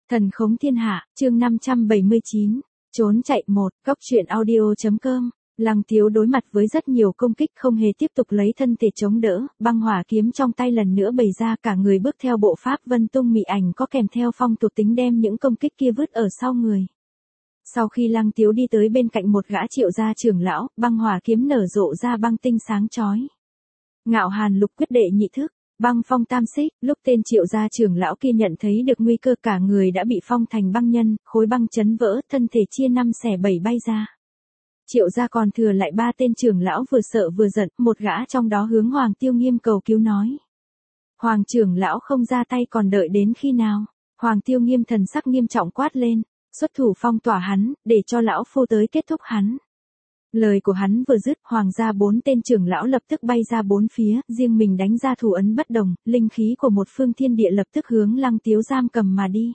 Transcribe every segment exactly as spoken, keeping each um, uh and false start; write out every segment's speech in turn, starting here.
Thần khống thiên hạ, chương năm trăm bảy mươi chín, trốn chạy một, góc truyện audio.com. Lăng Tiếu đối mặt với rất nhiều công kích không hề tiếp tục lấy thân thể chống đỡ, băng hỏa kiếm trong tay lần nữa bày ra, cả người bước theo bộ pháp vân tung mị ảnh có kèm theo phong thuộc tính đem những công kích kia vứt ở sau người. Sau khi Lăng Tiếu đi tới bên cạnh một gã Triệu gia trưởng lão, băng hỏa kiếm nở rộ ra băng tinh sáng chói. Ngạo Hàn Lục quyết đệ nhị thức, băng phong tam xích. Lúc tên Triệu gia trưởng lão kia nhận thấy được nguy cơ, cả người đã bị phong thành băng nhân, khối băng chấn vỡ, thân thể chia năm xẻ bảy bay ra. Triệu gia còn thừa lại ba tên trưởng lão vừa sợ vừa giận, một gã trong đó hướng Hoàng Tiêu Nghiêm cầu cứu nói: Hoàng trưởng lão không ra tay còn đợi đến khi nào? Hoàng Tiêu Nghiêm thần sắc nghiêm trọng quát lên: xuất thủ phong tỏa hắn, để cho lão phu tới kết thúc hắn. Lời của hắn vừa dứt, hoàng gia bốn tên trưởng lão lập tức bay ra bốn phía, riêng mình đánh ra thủ ấn bất đồng, linh khí của một phương thiên địa lập tức hướng Lăng Tiếu giam cầm mà đi.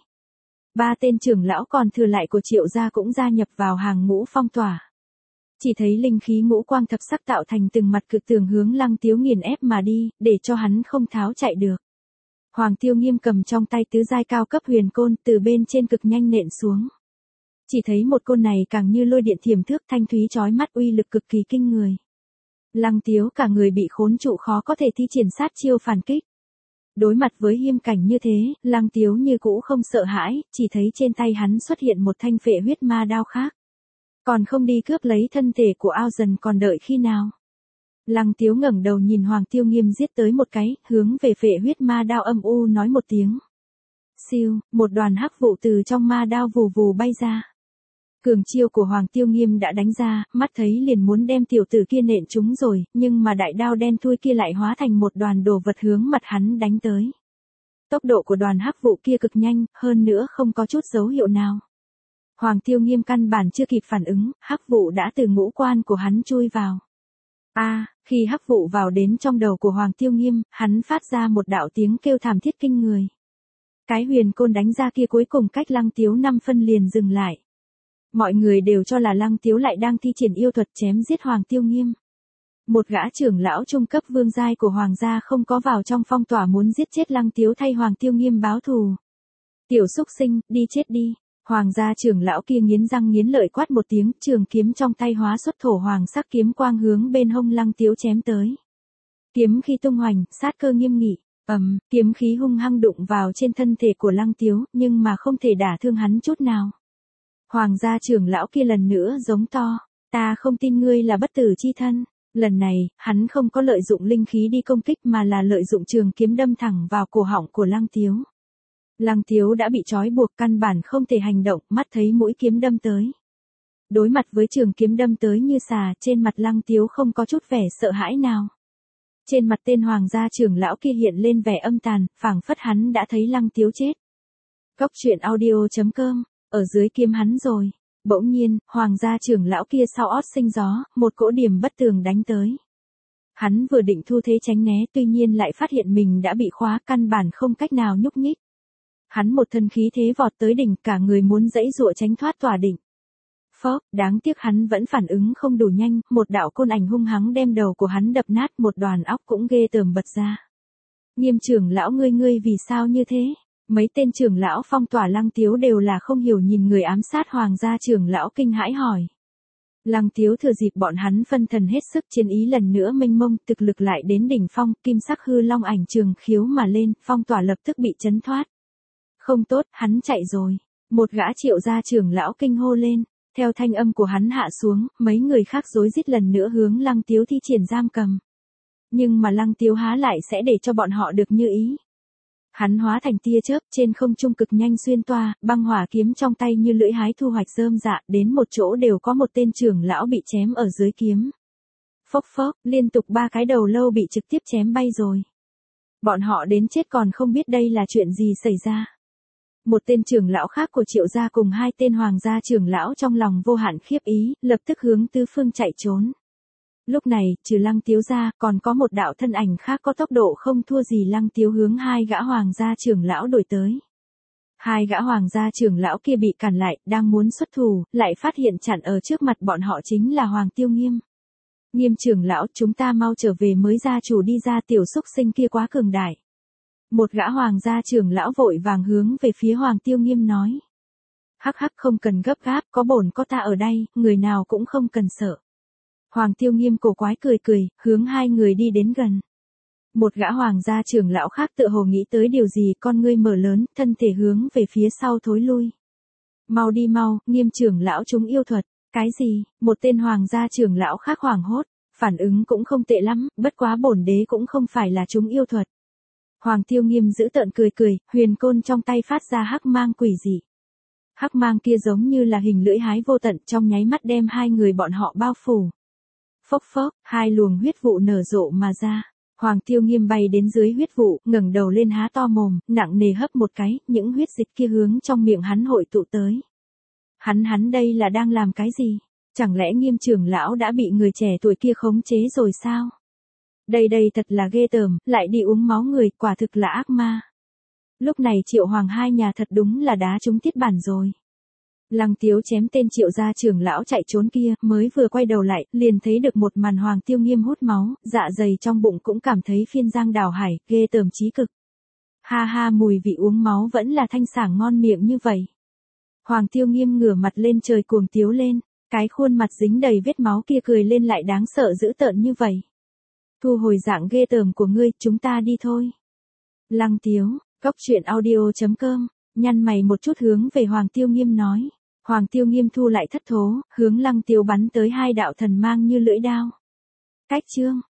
Ba tên trưởng lão còn thừa lại của Triệu gia cũng gia nhập vào hàng ngũ phong tỏa. Chỉ thấy linh khí ngũ quang thập sắc tạo thành từng mặt cực tường hướng Lăng Tiếu nghiền ép mà đi, để cho hắn không tháo chạy được. Hoàng Tiêu Nghiêm cầm trong tay tứ giai cao cấp huyền côn, từ bên trên cực nhanh nện xuống. Chỉ thấy một côn này càng như lôi điện thiểm thước, thanh thúy chói mắt, uy lực cực kỳ kinh người. Lăng Tiếu cả người bị khốn trụ, khó có thể thi triển sát chiêu phản kích. Đối mặt với hiểm cảnh như thế, Lăng Tiếu như cũ không sợ hãi, chỉ thấy trên tay hắn xuất hiện một thanh phệ huyết ma đao khác. Còn không đi cướp lấy thân thể của Ao Dần còn đợi khi nào? Lăng Tiếu ngẩng đầu nhìn Hoàng Tiêu Nghiêm giết tới một cái, hướng về phệ huyết ma đao âm u nói một tiếng. Siêu, một đoàn hắc vụ từ trong ma đao vù vù bay ra. Cường chiêu của Hoàng Tiêu Nghiêm đã đánh ra, mắt thấy liền muốn đem tiểu tử kia nện trúng rồi, nhưng mà đại đao đen thui kia lại hóa thành một đoàn đồ vật hướng mặt hắn đánh tới. Tốc độ của đoàn hắc vụ kia cực nhanh, hơn nữa không có chút dấu hiệu nào. Hoàng Tiêu Nghiêm căn bản chưa kịp phản ứng, hắc vụ đã từ ngũ quan của hắn chui vào. A, à, khi hắc vụ vào đến trong đầu của Hoàng Tiêu Nghiêm, hắn phát ra một đạo tiếng kêu thảm thiết kinh người. Cái huyền côn đánh ra kia cuối cùng cách Lăng Tiếu năm phân liền dừng lại. Mọi người đều cho là Lăng Tiếu lại đang thi triển yêu thuật chém giết Hoàng Tiêu Nghiêm. Một gã trưởng lão trung cấp vương giai của Hoàng gia không có vào trong phong tỏa muốn giết chết Lăng Tiếu thay Hoàng Tiêu Nghiêm báo thù. Tiểu xúc sinh, đi chết đi. Hoàng gia trưởng lão kia nghiến răng nghiến lợi quát một tiếng, trường kiếm trong tay hóa xuất thổ hoàng sắc kiếm quang hướng bên hông Lăng Tiếu chém tới. Kiếm khí tung hoành, sát cơ nghiêm nghị. Ầm, um, kiếm khí hung hăng đụng vào trên thân thể của Lăng Tiếu, nhưng mà không thể đả thương hắn chút nào. Hoàng gia trưởng lão kia lần nữa giống to, ta không tin ngươi là bất tử chi thân. Lần này, hắn không có lợi dụng linh khí đi công kích mà là lợi dụng trường kiếm đâm thẳng vào cổ họng của Lăng Tiếu. Lăng Tiếu đã bị trói buộc, căn bản không thể hành động, mắt thấy mũi kiếm đâm tới. Đối mặt với trường kiếm đâm tới như xà, trên mặt Lăng Tiếu không có chút vẻ sợ hãi nào. Trên mặt tên hoàng gia trưởng lão kia hiện lên vẻ âm tàn, phảng phất hắn đã thấy Lăng Tiếu chết. Góc truyện audio.com, ở dưới kiếm hắn rồi. Bỗng nhiên, hoàng gia trưởng lão kia sau ót sinh gió, một cỗ điểm bất tường đánh tới. Hắn vừa định thu thế tránh né, tuy nhiên lại phát hiện mình đã bị khóa, căn bản không cách nào nhúc nhích. Hắn một thân khí thế vọt tới đỉnh, cả người muốn giãy giụa tránh thoát tỏa đỉnh. Phốc, đáng tiếc hắn vẫn phản ứng không đủ nhanh, một đạo côn ảnh hung hăng đem đầu của hắn đập nát, một đoàn óc cũng ghê tởm bật ra. Nghiêm trưởng lão, ngươi ngươi vì sao như thế? Mấy tên trưởng lão phong tỏa Lăng Tiếu đều là không hiểu nhìn người ám sát hoàng gia trưởng lão kinh hãi hỏi. Lăng Tiếu thừa dịp bọn hắn phân thần hết sức, chiến ý lần nữa mênh mông, thực lực lại đến đỉnh phong, kim sắc hư long ảnh trường khiếu mà lên, phong tỏa lập tức bị chấn thoát. Không tốt, hắn chạy rồi. Một gã Triệu gia trưởng lão kinh hô lên. Theo thanh âm của hắn hạ xuống, mấy người khác rối rít lần nữa hướng Lăng Tiếu thi triển giam cầm. Nhưng mà Lăng Tiếu há lại sẽ để cho bọn họ được như ý. Hắn hóa thành tia chớp, trên không trung cực nhanh xuyên toa, băng hỏa kiếm trong tay như lưỡi hái thu hoạch rơm rạ, đến một chỗ đều có một tên trưởng lão bị chém ở dưới kiếm. Phốc phốc, liên tục ba cái đầu lâu bị trực tiếp chém bay rồi. Bọn họ đến chết còn không biết đây là chuyện gì xảy ra. Một tên trưởng lão khác của Triệu gia cùng hai tên hoàng gia trưởng lão trong lòng vô hạn khiếp ý, lập tức hướng tứ phương chạy trốn. Lúc này, trừ Lăng Tiếu ra, còn có một đạo thân ảnh khác có tốc độ không thua gì Lăng Tiếu hướng hai gã hoàng gia trưởng lão đuổi tới. Hai gã hoàng gia trưởng lão kia bị cản lại, đang muốn xuất thủ, lại phát hiện chặn ở trước mặt bọn họ chính là Hoàng Tiêu Nghiêm. Nghiêm trưởng lão, chúng ta mau trở về mới, gia chủ đi ra, tiểu xúc sinh kia quá cường đại. Một gã hoàng gia trưởng lão vội vàng hướng về phía Hoàng Tiêu Nghiêm nói. Hắc hắc không cần gấp gáp, có bổn có ta ở đây, người nào cũng không cần sợ. Hoàng Tiêu Nghiêm cổ quái cười cười, hướng hai người đi đến gần. Một gã hoàng gia trưởng lão khác tựa hồ nghĩ tới điều gì, con ngươi mở lớn, thân thể hướng về phía sau thối lui. Mau đi mau, Nghiêm trưởng lão chúng yêu thuật. Cái gì? Một tên hoàng gia trưởng lão khác hoảng hốt, phản ứng cũng không tệ lắm, bất quá bổn đế cũng không phải là chúng yêu thuật. Hoàng Tiêu Nghiêm giữ tợn cười cười, huyền côn trong tay phát ra hắc mang quỷ dị. Hắc mang kia giống như là hình lưỡi hái vô tận, trong nháy mắt đem hai người bọn họ bao phủ. Phốc phốc, hai luồng huyết vụ nở rộ mà ra. Hoàng Tiêu Nghiêm bay đến dưới huyết vụ, ngẩng đầu lên há to mồm, nặng nề hấp một cái, những huyết dịch kia hướng trong miệng hắn hội tụ tới. Hắn hắn đây là đang làm cái gì? Chẳng lẽ Nghiêm trưởng lão đã bị người trẻ tuổi kia khống chế rồi sao? Đây đây thật là ghê tởm, lại đi uống máu người, quả thực là ác ma. Lúc này Triệu Hoàng hai nhà thật đúng là đá trúng tiết bản rồi. Lăng Tiếu chém tên Triệu gia trưởng lão chạy trốn kia, mới vừa quay đầu lại, liền thấy được một màn Hoàng Tiêu Nghiêm hút máu, dạ dày trong bụng cũng cảm thấy phiên giang đào hải, ghê tởm chí cực. Ha ha, mùi vị uống máu vẫn là thanh sảng ngon miệng như vậy. Hoàng Tiêu Nghiêm ngửa mặt lên trời cuồng tiếu lên, cái khuôn mặt dính đầy vết máu kia cười lên lại đáng sợ dữ tợn như vậy. Thu hồi dạng ghê tởm của ngươi, chúng ta đi thôi. Lăng Tiếu, cốc truyện audio chấm com, nhăn mày một chút hướng về Hoàng Tiêu Nghiêm nói. Hoàng Tiêu Nghiêm thu lại thất thố, hướng Lăng Tiếu bắn tới hai đạo thần mang như lưỡi đao. Cách chương